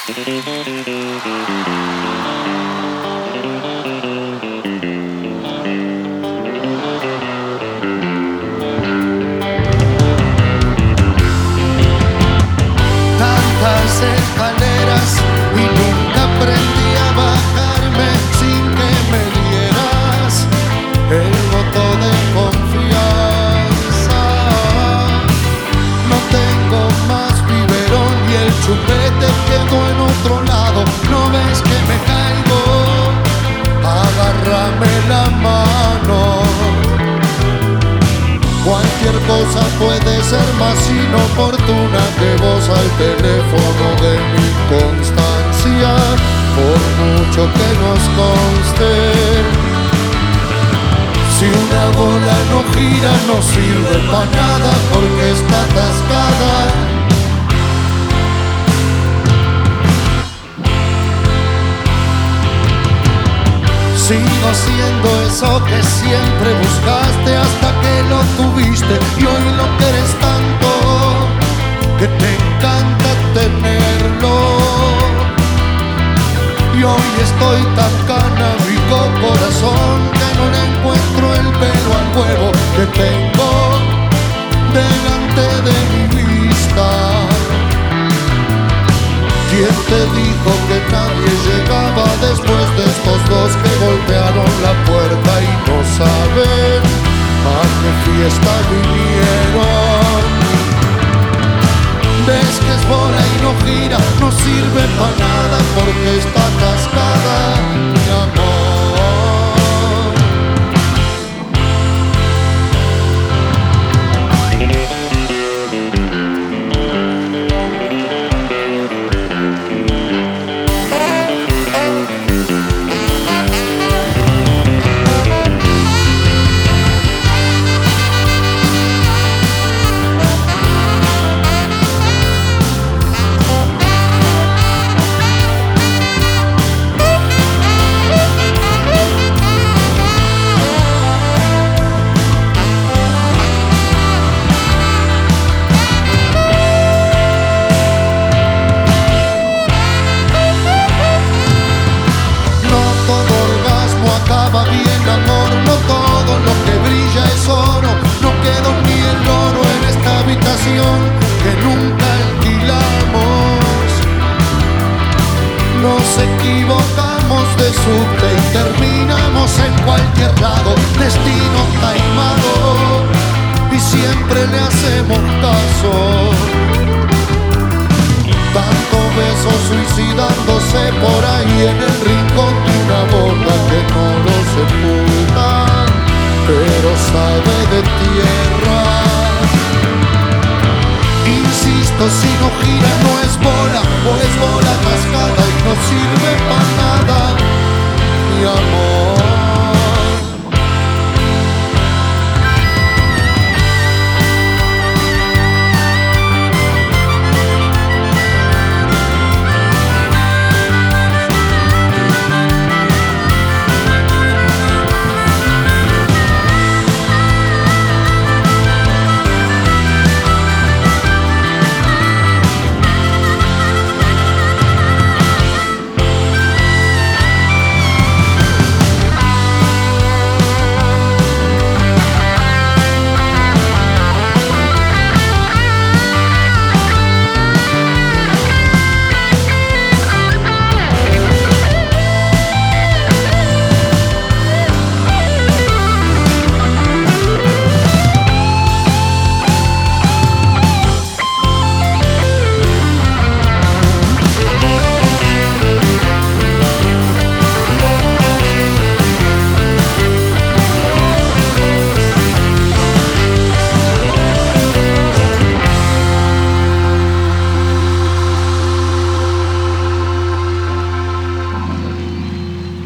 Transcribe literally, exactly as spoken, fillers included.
Tantas escaleras y nunca aprendí a bajarme sin que me dieras el voto de confianza. No tengo más biberón y el chupete quedó en otro lado. ¿No ves que me caigo? Agárrame la mano. Cualquier cosa puede ser más inoportuna que vos al teléfono de mi constancia, por mucho que nos conste. Si una bola no gira no sirve para nada porque está atascada. Sigo siendo eso que siempre buscaste hasta que lo tuviste y hoy lo quieres tanto que te encanta tenerlo. Y hoy estoy tan canábico, corazón, que no le encuentro el pelo al huevo que tengo delante de mi vista. ¿Quién te dijo que nadie llegaba después de estos dos que golpearon la puerta y no saben a qué fiesta vinieron? Ves que es bola y no gira, no sirve para nada porque está atascada, mi amor. Bien, amor, no todo lo que brilla es oro. No quedó ni el oro en esta habitación que nunca alquilamos. Nos equivocamos de subte y terminamos en cualquier lado, destino taimado, y siempre le hacemos caso. Tanto beso suicidándose por ahí en el rincón de una boca que no lo sepulta, pero sabe de tierra. Insisto, si no gira